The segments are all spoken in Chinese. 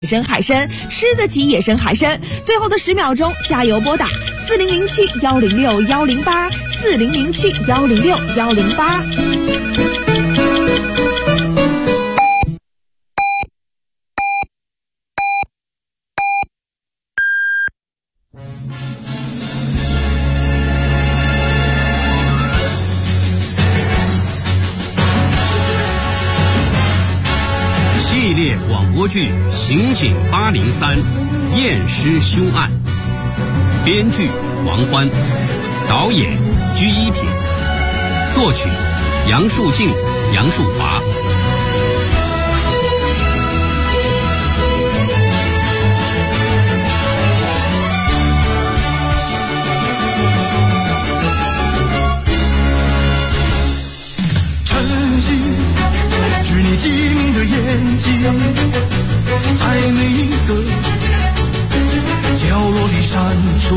生海参，吃得起野生海参。最后的10秒钟，加油拨打4007-106-108，4007-106-108。 系列广播剧《刑警803》验尸凶案，编剧王欢，导演居一品，作曲杨树静、杨树华。 是你机敏的眼睛，在每一个角落里闪烁。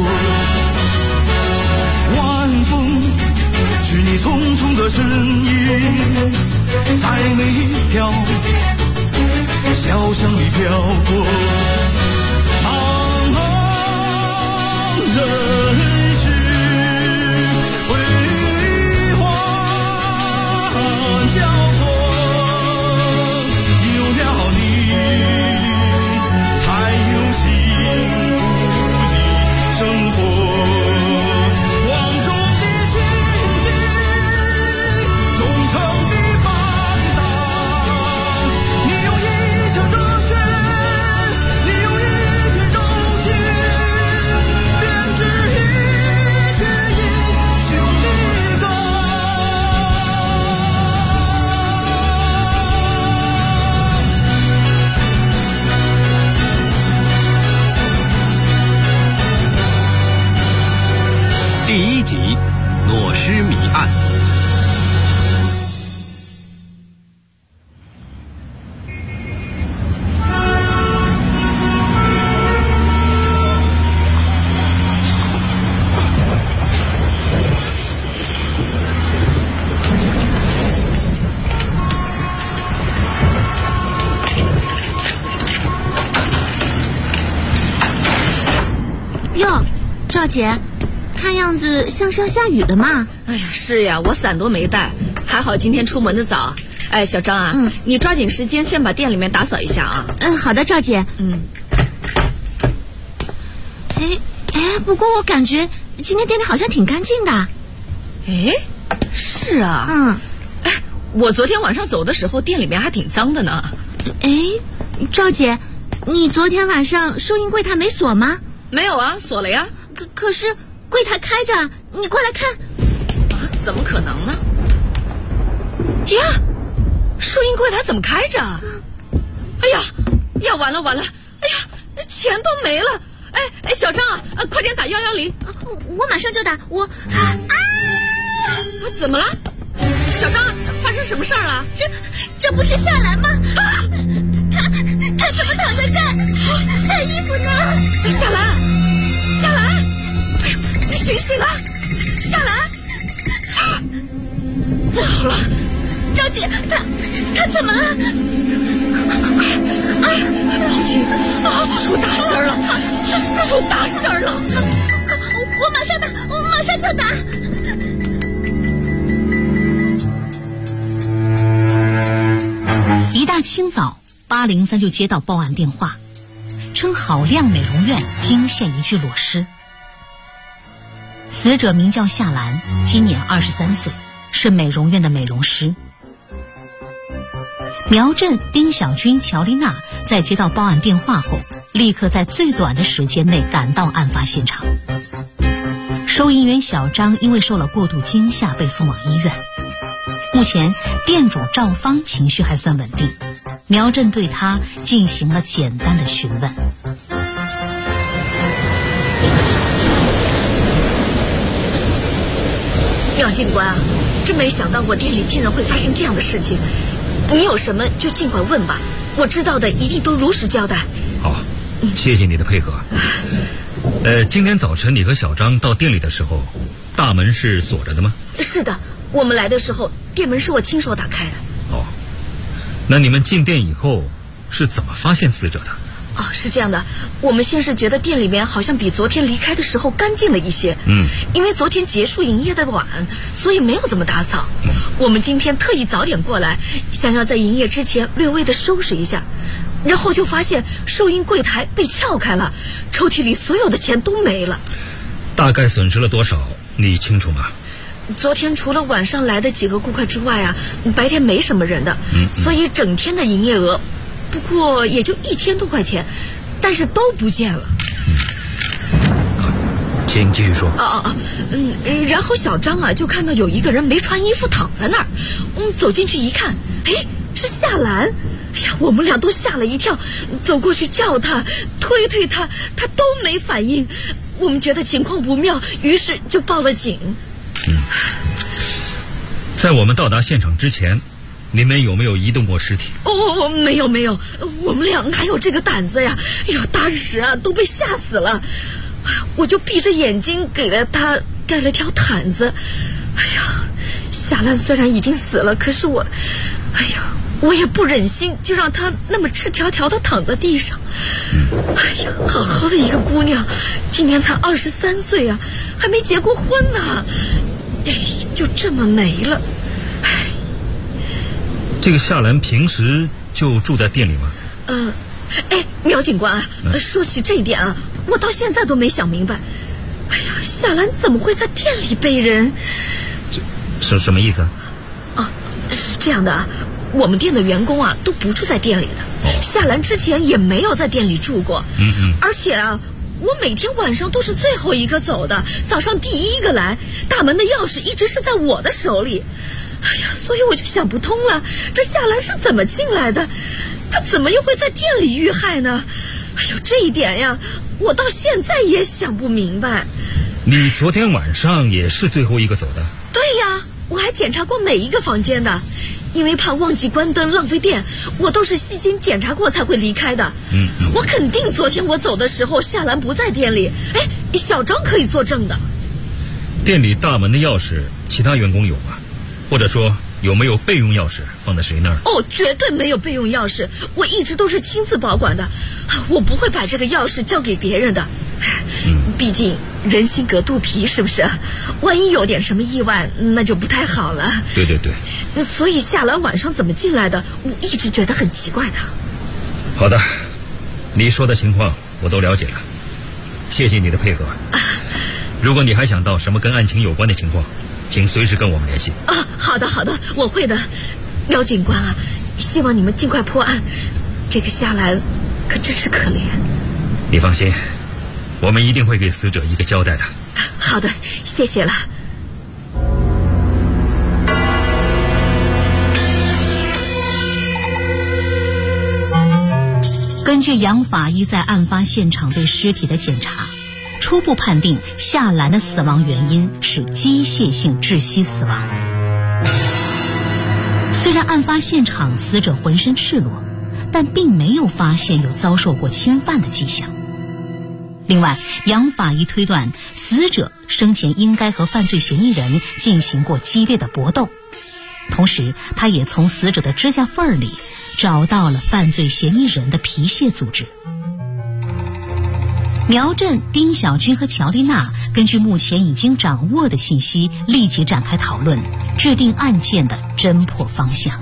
晚风是你匆匆的身影，在每一条小巷里飘过。茫茫人世辉煌交错。 第1集裸尸谜案。 哟，赵姐，看样子像是要下雨了嘛。 哎呀，是呀，我伞都没带，还好今天出门的早。哎，小张啊，你抓紧时间先把店里面打扫一下啊。 好的，赵姐。不过我感觉今天店里好像挺干净的。 哎，是啊。我昨天晚上走的时候，店里面还挺脏的呢。 赵姐，你昨天晚上收银柜台没锁吗？ 没有啊，锁了呀。 可是柜台开着，你过来看。 怎么可能呢？呀，收银柜台怎么开着？哎呀，完了！哎呀，钱都没了！哎，小张啊，快点打110。 我马上就打。 怎么了？小张，发生什么事儿了？ 这不是夏兰吗？他怎么躺在这儿？他衣服呢？ 夏兰，哎呀，你醒醒啊！夏兰，好了， 赵姐，他怎么了？ 快，报警！出大事儿了！ 我马上就打。 一大清早，803就接到报案电话，称好亮美容院惊现一具裸尸。死者名叫夏兰，今年23岁，是美容院的美容师。苗振、丁小军、乔丽娜在接到报案电话后，立刻在最短的时间内赶到案发现场。收银员小张因为受了过度惊吓被送往医院。目前店主赵芳情绪还算稳定，苗振对他进行了简单的询问。 廖警官啊，真没想到我店里竟然会发生这样的事情，你有什么就尽管问吧，我知道的一定都如实交代。 好，谢谢你的配合。今天早晨你和小张到店里的时候，大门是锁着的吗？ 是的，我们来的时候店门是我亲手打开的。 哦，那你们进店以后是怎么发现死者的？ 哦，是这样的，我们先是觉得店里面好像比昨天离开的时候干净了一些。因为昨天结束营业的晚，所以没有怎么打扫。我们今天特意早点过来，想要在营业之前略微的收拾一下，然后就发现收银柜台被撬开了，抽屉里所有的钱都没了。 大概损失了多少，你清楚吗？ 昨天除了晚上来的几个顾客之外啊，白天没什么人的，所以整天的营业额不过也就1000多块钱，但是都不见了。 请继续说。 然后小张啊就看到有一个人没穿衣服躺在那儿，走进去一看，是夏兰。哎呀，我们俩都吓了一跳，走过去叫他，推他，他都没反应。我们觉得情况不妙，于是就报了警。 在我们到达现场之前，你们有没有移动过尸体？ 没有，我们俩哪有这个胆子呀？哎呦，当时啊都被吓死了，我就闭着眼睛给了他盖了条毯子。哎呀，夏兰虽然已经死了，可是我也不忍心就让她那么赤条条的躺在地上。好好的一个姑娘，今年才23岁啊，还没结过婚呢，就这么没了。 这个夏兰平时就住在店里吗？ 苗警官啊，说起这一点啊，我到现在都没想明白。夏兰怎么会在店里被人？ 这什么意思啊？是这样的啊，我们店的员工啊都不住在店里的。夏兰之前也没有在店里住过。而且啊，我每天晚上都是最后一个走的，早上第一个来，大门的钥匙一直是在我的手里。所以我就想不通了，这夏兰是怎么进来的？她怎么又会在店里遇害呢？这一点呀，我到现在也想不明白。 你昨天晚上也是最后一个走的？ 对呀，我还检查过每一个房间的，因为怕忘记关灯浪费电，我都是细心检查过才会离开的。我肯定昨天我走的时候夏兰不在店里。小张可以作证的。 店里大门的钥匙其他员工有吗？或者说有没有备用钥匙放在谁那儿？ 绝对没有备用钥匙，我一直都是亲自保管的，我不会把这个钥匙交给别人的。毕竟人心隔肚皮，是不是？万一有点什么意外，那就不太好了。 对。 所以夏兰晚上怎么进来的，我一直觉得很奇怪的。 好的，你说的情况我都了解了，谢谢你的配合。如果你还想到什么跟案情有关的情况，请随时跟我们联系。 好的，我会的。苗警官啊，希望你们尽快破案，这个夏兰可真是可怜。 你放心，我们一定会给死者一个交代的。 好的，谢谢了。 根据杨法医在案发现场对尸体的检查，初步判定夏兰的死亡原因是机械性窒息死亡。虽然案发现场死者浑身赤裸，但并没有发现有遭受过侵犯的迹象。另外，杨法医推断死者生前应该和犯罪嫌疑人进行过激烈的搏斗，同时他也从死者的指甲缝里找到了犯罪嫌疑人的皮屑组织。苗振、丁小军和乔丽娜根据目前已经掌握的信息，立即展开讨论，制定案件的侦破方向。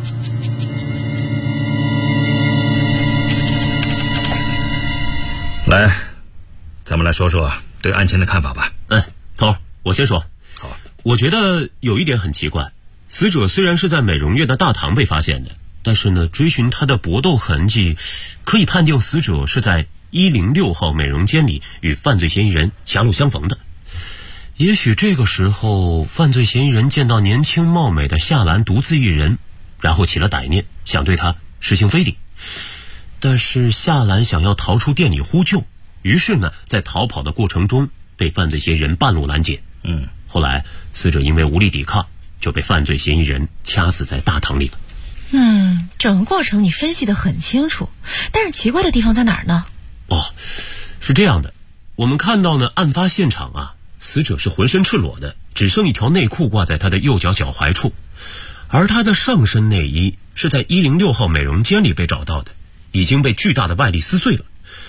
来，咱们来说说对案情的看法吧。 头，我先说。 好， 我觉得有一点很奇怪，死者虽然是在美容院的大堂被发现的，但是呢，追寻他的搏斗痕迹，可以判定死者是在106号美容间里与犯罪嫌疑人狭路相逢的。也许这个时候犯罪嫌疑人见到年轻貌美的夏兰独自一人，然后起了歹念，想对她实行非礼。但是夏兰想要逃出店里呼救，于是呢，在逃跑的过程中被犯罪嫌疑人半路拦截。后来死者因为无力抵抗，就被犯罪嫌疑人掐死在大堂里了。 整个过程你分析得很清楚，但是奇怪的地方在哪儿呢？ 是这样的，我们看到呢，案发现场啊，死者是浑身赤裸的，只剩一条内裤挂在他的右脚脚踝处，而他的上身内衣是在106号美容间里被找到的，已经被巨大的外力撕碎了。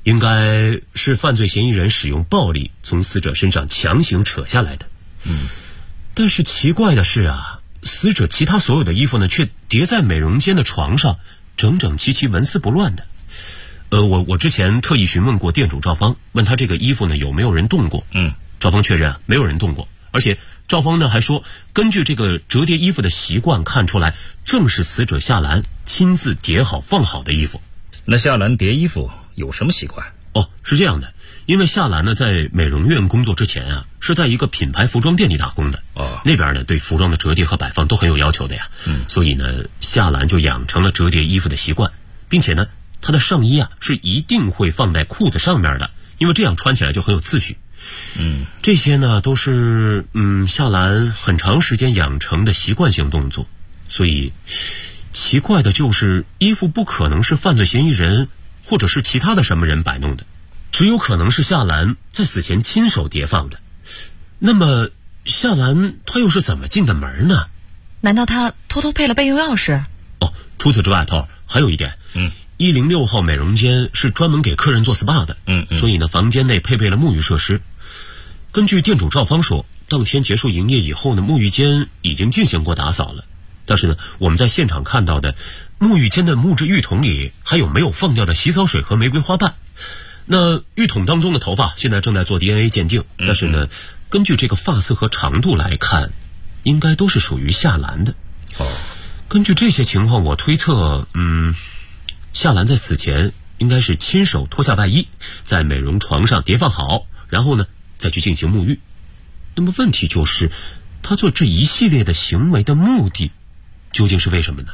应该是犯罪嫌疑人使用暴力从死者身上强行扯下来的。但是奇怪的是啊，死者其他所有的衣服呢，却叠在美容间的床上，整整齐齐，纹丝不乱的。我之前特意询问过店主赵芳，问他这个衣服呢有没有人动过。赵芳确认没有人动过，而且赵芳呢还说，根据这个折叠衣服的习惯看出来，正是死者夏兰亲自叠好放好的衣服。 那夏兰叠衣服有什么习惯？ 是这样的，因为夏兰呢在美容院工作之前啊，是在一个品牌服装店里打工的。那边呢对服装的折叠和摆放都很有要求的呀。所以呢夏兰就养成了折叠衣服的习惯，并且呢她的上衣啊是一定会放在裤子上面的，因为这样穿起来就很有次序。这些呢都是夏兰很长时间养成的习惯性动作，所以奇怪的就是衣服不可能是犯罪嫌疑人或者是其他的什么人摆弄的，只有可能是夏兰在死前亲手叠放的。那么夏兰她又是怎么进的门呢？ 难道她偷偷配了备用钥匙？ 除此之外头还有一点，106号美容间是专门给客人做 SPA 的，所以呢房间内配备了沐浴设施。根据店主赵芳说，当天结束营业以后呢，沐浴间已经进行过打扫了。但是呢，我们在现场看到的沐浴间的木质浴桶里还有没有放掉的洗澡水和玫瑰花瓣。那浴桶当中的头发现在正在做 DNA 鉴定，但是呢，根据这个发色和长度来看，应该都是属于夏兰的。根据这些情况，我推测，夏兰在死前应该是亲手脱下外衣，在美容床上叠放好，然后呢再去进行沐浴。那么问题就是，他做这一系列的行为的目的究竟是为什么呢？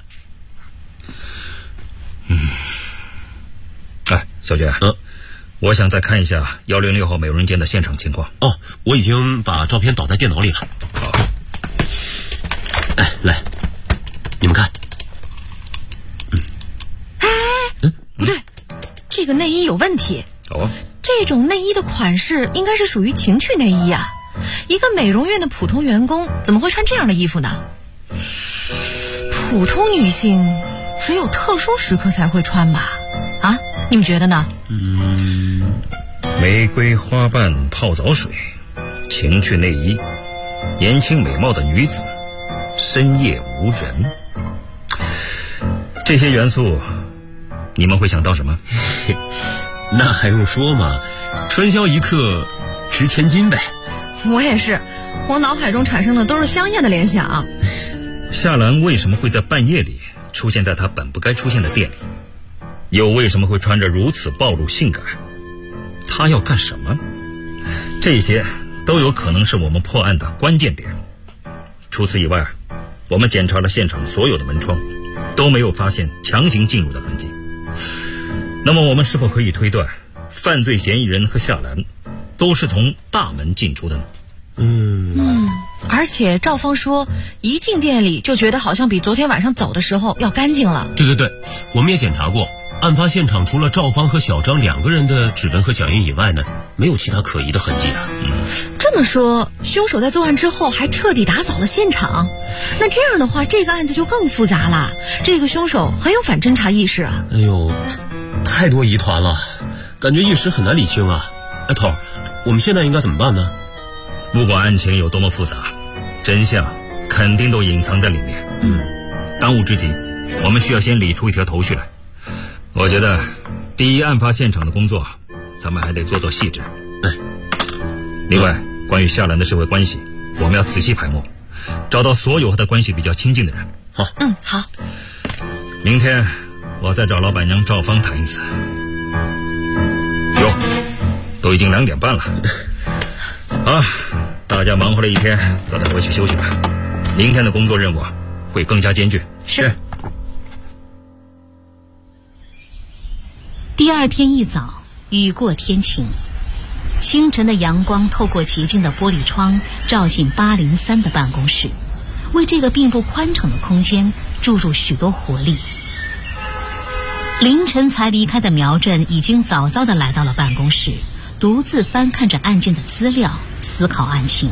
小娟，我想再看一下106号美容间的现场情况。 我已经把照片导在电脑里了。 好， 来，你们看。 不对，这个内衣有问题。这种内衣的款式应该是属于情趣内衣啊，一个美容院的普通员工怎么会穿这样的衣服呢？普通女性只有特殊时刻才会穿吧？你们觉得呢？ 玫瑰花瓣泡澡水，情趣内衣，年轻美貌的女子，深夜无人，这些元素你们会想到什么？ 那还用说吗？传销一克值千金呗。 我也是，我脑海中产生的都是香艳的联想。 夏兰为什么会在半夜里出现在她本不该出现的店里？又为什么会穿着如此暴露性感？她要干什么？这些都有可能是我们破案的关键点。除此以外，我们检查了现场所有的门窗，都没有发现强行进入的痕迹。那么我们是否可以推断，犯罪嫌疑人和夏兰都是从大门进出的呢？ 而且赵芳说，一进店里就觉得好像比昨天晚上走的时候要干净了。 对，我们也检查过，案发现场除了赵芳和小张2个人的指纹和脚印以外呢，没有其他可疑的痕迹啊。 这么说，凶手在作案之后还彻底打扫了现场，那这样的话，这个案子就更复杂了。这个凶手很有反侦查意识啊。 太多疑团了，感觉一时很难理清啊。头，我们现在应该怎么办呢？ 不管案情有多么复杂，真相肯定都隐藏在里面。当务之急，我们需要先理出一条头绪来。我觉得第一，案发现场的工作咱们还得做细致。另外，关于夏兰的社会关系，我们要仔细排摸，找到所有和她关系比较亲近的人。 好。 好。 明天我再找老板娘赵芳谈一次。都已经2点半了。大家忙活了一天，早点回去休息吧。明天的工作任务会更加艰巨。 是。 第二天一早，雨过天晴，清晨的阳光透过洁净的玻璃窗照进803的办公室，为这个并不宽敞的空间注入许多活力。凌晨才离开的苗振已经早早地来到了办公室，独自翻看着案件的资料，思考案情。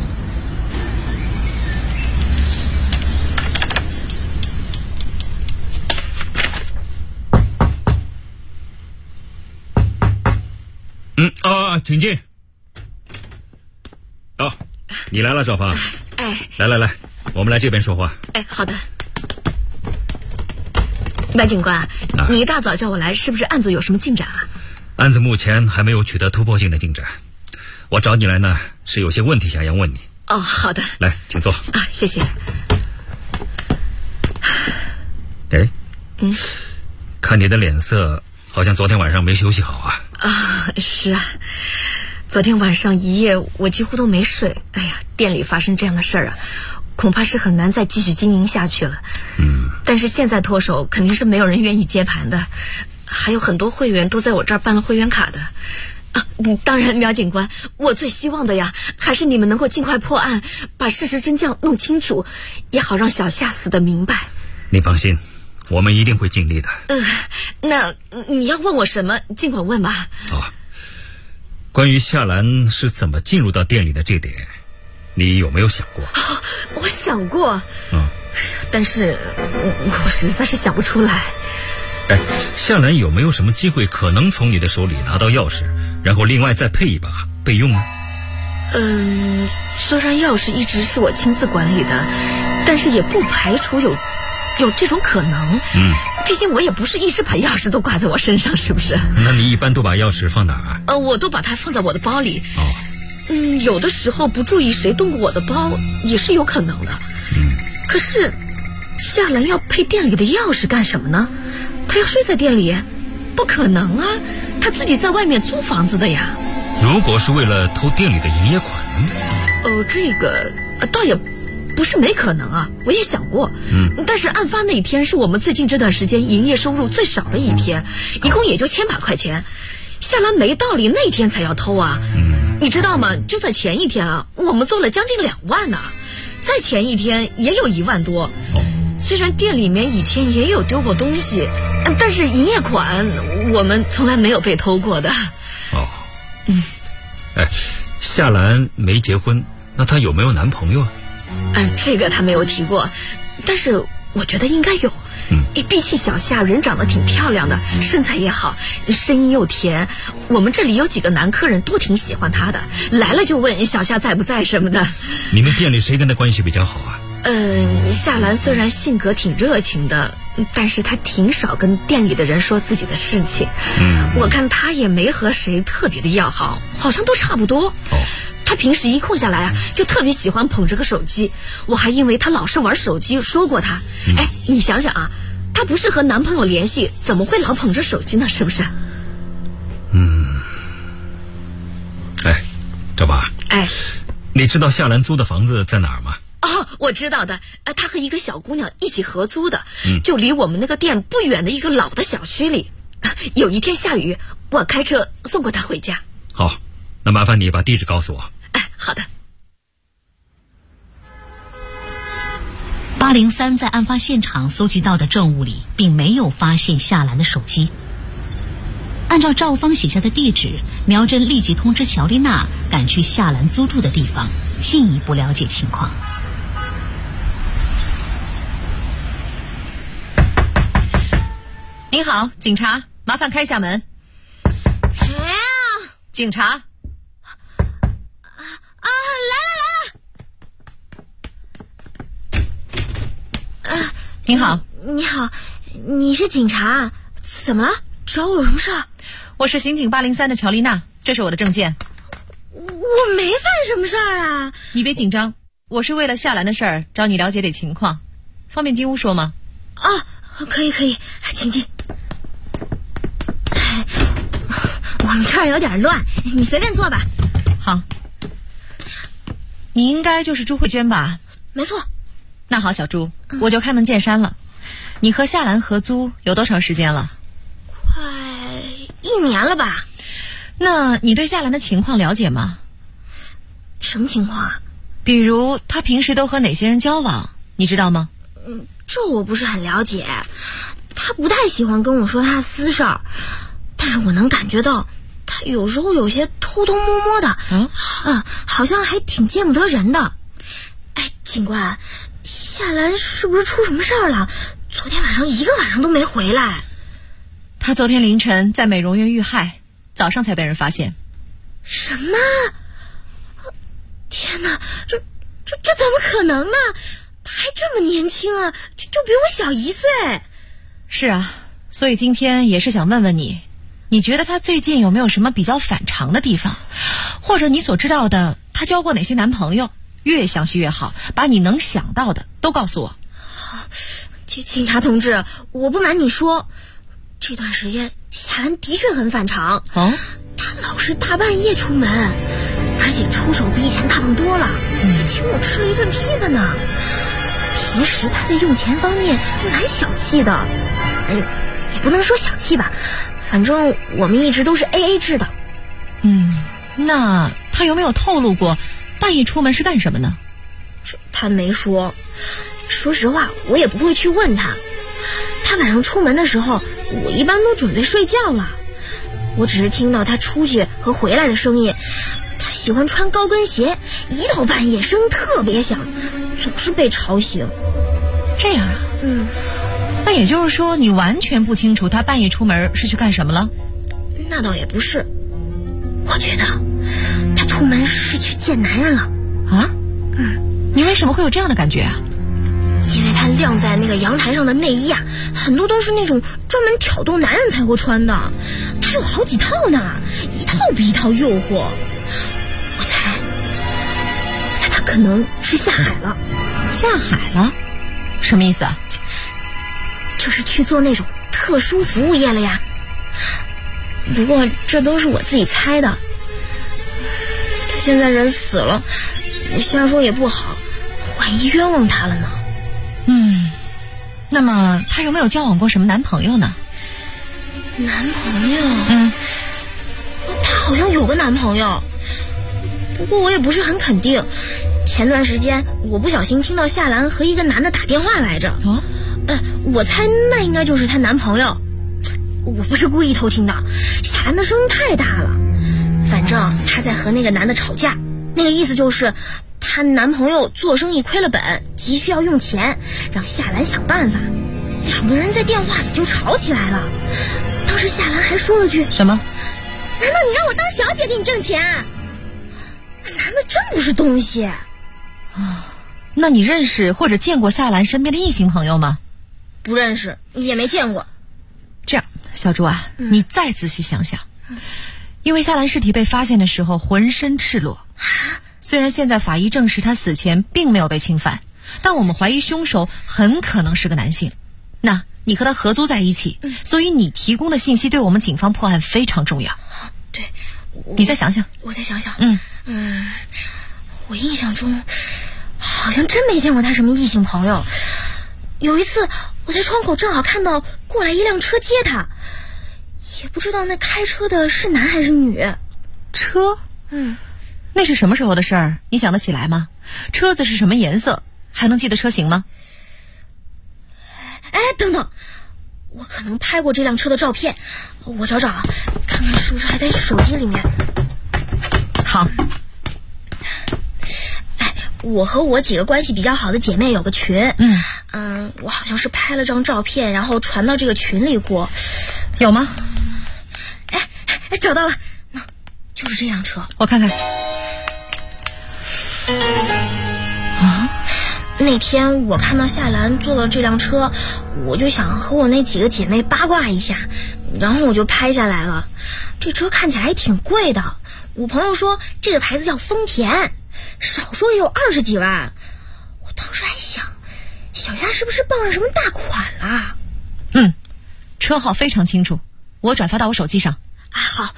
啊，请进。哦，你来了，赵芳。 哎， 来，我们来这边说话。 哎，好的。白警官，你一大早叫我来，是不是案子有什么进展啊？ 案子目前还没有取得突破性的进展，我找你来呢，是有些问题想要问你。 哦，好的。 来，请坐。 啊，谢谢。 哎，看你的脸色，好像昨天晚上没休息好啊。 啊，是啊，昨天晚上一夜我几乎都没睡。哎呀，店里发生这样的事儿啊，恐怕是很难再继续经营下去了。但是现在脱手肯定是没有人愿意接盘的，还有很多会员都在我这儿办了会员卡的。当然，苗警官，我最希望的呀，还是你们能够尽快破案，把事实真相弄清楚，也好让小夏死得明白。 你放心，我们一定会尽力的。 那你要问我什么，尽管问吧。 关于夏兰是怎么进入到店里的这点，你有没有想过？ 我想过，但是我实在是想不出来。 哎，夏兰有没有什么机会可能从你的手里拿到钥匙，然后另外再配一把备用呢？ 虽然钥匙一直是我亲自管理的，但是也不排除有这种可能。毕竟我也不是一直把钥匙都挂在我身上，是不是？ 那你一般都把钥匙放哪儿？ 我都把它放在我的包里。有的时候不注意谁动过我的包也是有可能的。可是夏兰要配店里的钥匙干什么呢？她要睡在店里？不可能啊，她自己在外面租房子的呀。 如果是为了偷店里的营业款呢？ 这个倒也不是没可能啊，我也想过。但是案发那天是我们最近这段时间营业收入最少的一天，一共也就1000把块钱。夏兰没道理那天才要偷啊。你知道吗？就在前一天啊，我们做了将近2万呢。再前一天也有1万多。虽然店里面以前也有丢过东西，但是营业款我们从来没有被偷过的。 夏兰没结婚，那她有没有男朋友啊？ 这个她没有提过，但是我觉得应该有。毕竟小夏人长得挺漂亮的，身材也好，声音又甜，我们这里有几个男客人都挺喜欢她的，来了就问小夏在不在什么的。 你们店里谁跟她关系比较好啊？ 夏兰虽然性格挺热情的，但是她挺少跟店里的人说自己的事情。我看她也没和谁特别的要好，好像都差不多。她平时一空下来啊，就特别喜欢捧着个手机。我还因为她老是玩手机说过她。你想想啊，她不是和男朋友联系，怎么会老捧着手机呢？是不是？ 赵爸。你知道夏兰租的房子在哪儿吗？ 我知道的。她和一个小姑娘一起合租的，就离我们那个店不远的一个老的小区里。有一天下雨，我开车送过她回家。 好，那麻烦你把地址告诉我。 好的。 803在案发现场搜集到的证物里，并没有发现夏兰的手机。按照赵芳写下的地址，苗侦立即通知乔丽娜赶去夏兰租住的地方，进一步了解情况。 您好，警察，麻烦开下门。 谁啊？ 警察。 来了。 您好。 你好，你是警察？怎么了？找我有什么事儿？ 我是刑警803的乔丽娜，这是我的证件。 我没犯什么事儿啊。 你别紧张，我是为了夏兰的事儿找你了解点情况，方便进屋说吗？ 可以，请进。我们这儿有点乱，你随便坐吧。 好。你应该就是朱慧娟吧？ 没错。 那好，小朱，我就开门见山了。你和夏兰合租有多长时间了？ 快1年了吧。 那你对夏兰的情况了解吗？ 什么情况啊？ 比如她平时都和哪些人交往，你知道吗？ 这我不是很了解。她不太喜欢跟我说她的私事儿，但是我能感觉到她有时候有些偷偷摸摸的，好像还挺见不得人的。警官，夏兰是不是出什么事儿了？昨天晚上一个晚上都没回来。 她昨天凌晨在美容院遇害，早上才被人发现。 什么？天哪，这怎么可能呢？他还这么年轻啊，就比我小1岁。 是啊，所以今天也是想问问你，你觉得他最近有没有什么比较反常的地方？或者你所知道的，他交过哪些男朋友？越详细越好，把你能想到的都告诉我。 警察同志，我不瞒你说，这段时间夏兰的确很反常。 哦， 他老是大半夜出门，而且出手比以前大方多了，还请我吃了一顿披萨呢。平时他在用钱方面蛮小气的，也不能说小气吧，反正我们一直都是 AA 制的。 那他有没有透露过半夜出门是干什么呢？ 他没说。说实话，我也不会去问他。他晚上出门的时候，我一般都准备睡觉了。我只是听到他出去和回来的声音。他喜欢穿高跟鞋，一到半夜声特别响，总是被吵醒。 这样啊？那也就是说，你完全不清楚他半夜出门是去干什么了？ 那倒也不是，我觉得他出门是去见男人了。 啊？你为什么会有这样的感觉啊？ 因为他晾在那个阳台上的内衣啊，很多都是那种专门挑逗男人才会穿的，他有好几套呢，一套比一套诱惑。我猜他可能是下海了。 下海了？什么意思啊？ 就是去做那种特殊服务业了呀。不过这都是我自己猜的。他现在人死了，我瞎说也不好，万一冤枉他了呢。 那么他有没有交往过什么男朋友呢？ 男朋友？他好像有个男朋友，不过我也不是很肯定。前段时间我不小心听到夏兰和一个男的打电话来着。我猜那应该就是她男朋友。我不是故意偷听的，夏兰的声音太大了。反正她在和那个男的吵架，那个意思就是她男朋友做生意亏了本，急需要用钱，让夏兰想办法。两个人在电话里就吵起来了。当时夏兰还说了句：“ 什么？ 难道你让我当小姐给你挣钱？”那男的真不是东西啊！ 那你认识或者见过夏兰身边的异性朋友吗？ 不认识，也没见过。 这样，小朱啊，你再仔细想想，因为夏兰尸体被发现的时候浑身赤裸。虽然现在法医证实他死前并没有被侵犯，但我们怀疑凶手很可能是个男性。那你和他合租在一起，所以你提供的信息对我们警方破案非常重要。 对， 你再想想。 我再想想。我印象中好像真没见过他什么异性朋友。有一次我在窗口正好看到过来一辆车接他，也不知道那开车的是男还是女。 车？那是什么时候的事儿？你想得起来吗？车子是什么颜色？还能记得车型吗？ 等等，我可能拍过这辆车的照片，我找找啊，看看是不是还在手机里面。 好。 我和我几个关系比较好的姐妹有个群，我好像是拍了张照片，然后传到这个群里过。 有吗？ 找到了，就是这辆车。 我看看。 那天我看到夏兰坐了这辆车，我就想和我那几个姐妹八卦一下，然后我就拍下来了。这车看起来还挺贵的，我朋友说这个牌子叫丰田，少说也有20几万。我当时还想，小夏是不是报上什么大款了？ 车号非常清楚，我转发到我手机上。 好。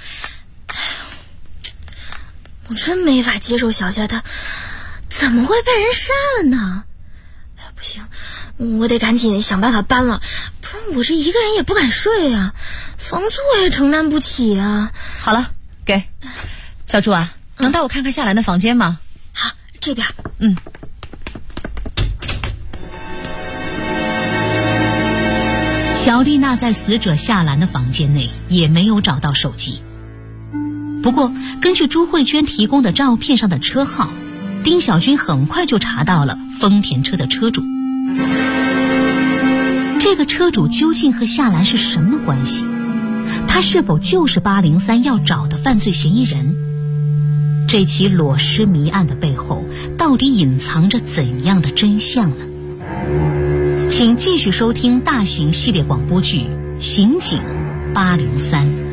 我真没法接受小夏她怎么会被人杀了呢？不行，我得赶紧想办法搬了，不然我这一个人也不敢睡啊，房租我也承担不起啊。 好了，给小朱啊，能带我看看夏兰的房间吗？ 好，这边。 乔丽娜在死者夏兰的房间内也没有找到手机，不过根据朱慧娟提供的照片上的车号，丁小军很快就查到了丰田车的车主。这个车主究竟和夏兰是什么关系？他是否就是803要找的犯罪嫌疑人？ 这起裸尸谜案的背后到底隐藏着怎样的真相呢？请继续收听大型系列广播剧《刑警803》。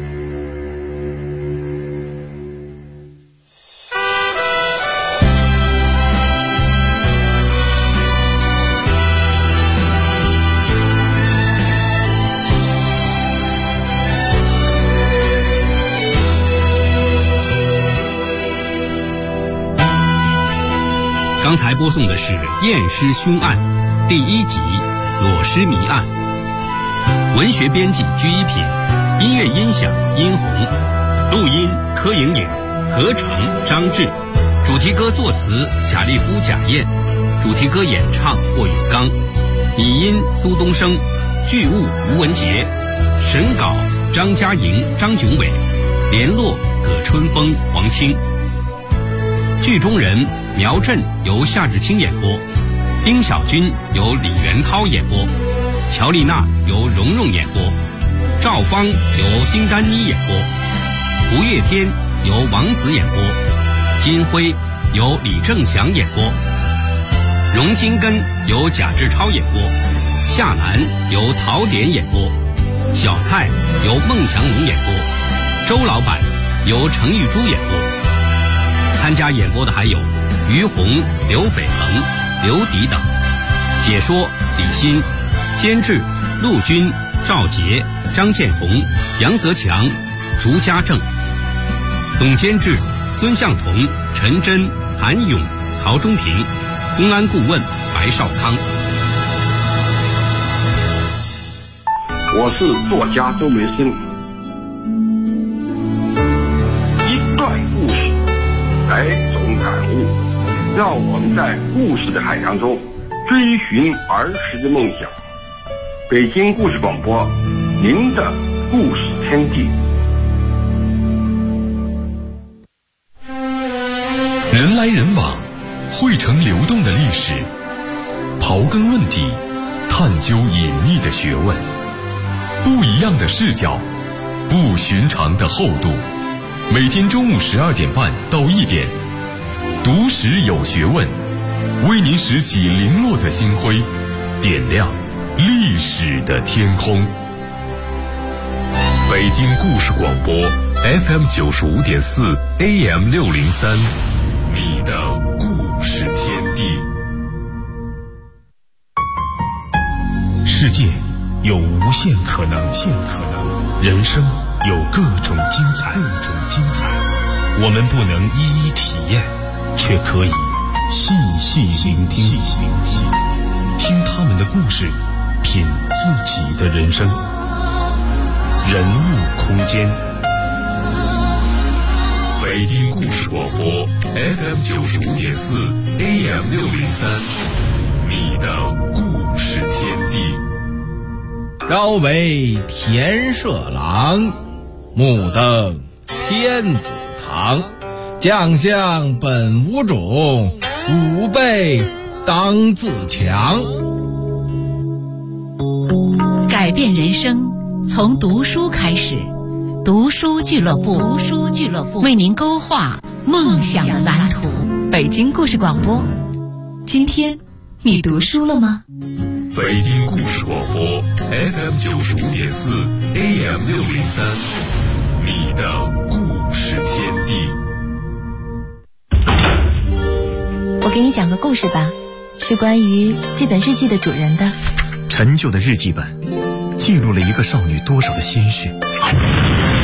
刚才播送的是《验尸凶案》第1集《裸尸谜案》，文学编辑居一品，音乐音响殷红，录音柯莹莹，合成张志，主题歌作词贾立夫、贾燕，主题歌演唱霍永刚，拟音苏东升，剧务吴文杰，审稿张嘉莹、张炯伟，联络葛春风、黄青。剧中人苗振由夏志清演播，丁小军由李元涛演播，乔丽娜由蓉蓉演播，赵芳由丁丹妮演播，吴月天由王子演播，金辉由李正祥演播，荣金根由贾志超演播，夏兰由陶典演播，小蔡由孟祥龙演播，周老板由程玉珠演播。参加演播的还有于红、刘斐恒、刘迪等，解说李欣，监制陆军、赵杰、张建红、杨泽强、竹家正，总监制孙向同、陈真、韩勇、曹忠平，公安顾问白少康。 我是作家周梅生。一段故事，百种感悟，让我们在故事的海洋中追寻儿时的梦想。北京故事广播，您的故事天地。 人来人往，汇成流动的历史，刨根问底，探究隐秘的学问，不一样的视角，不寻常的厚度。每天中午12点半到1点，读史有学问，为您拾起零落的星辉，点亮历史的天空。 北京故事广播 FM 95.4 AM 603，你的故事天地。 世界有无限可能，人生有各种精彩。我们不能一一体验，却可以细细聆听，听他们的故事，品自己的人生。人物空间。 北京故事广播 FM 95.4 AM 603，你的故事天地。 朝为田舍郎，目登天子堂。将相本无种，吾辈当自强。 改变人生从读书开始，读书俱乐部为您勾画梦想的蓝图。 北京故事广播，今天你读书了吗？ 北京故事广播 FM 95.4 AM 603，你的故事天地。 我给你讲个故事吧，是关于这本日记的主人的。 陈旧的日记本记录了一个少女多少的心血。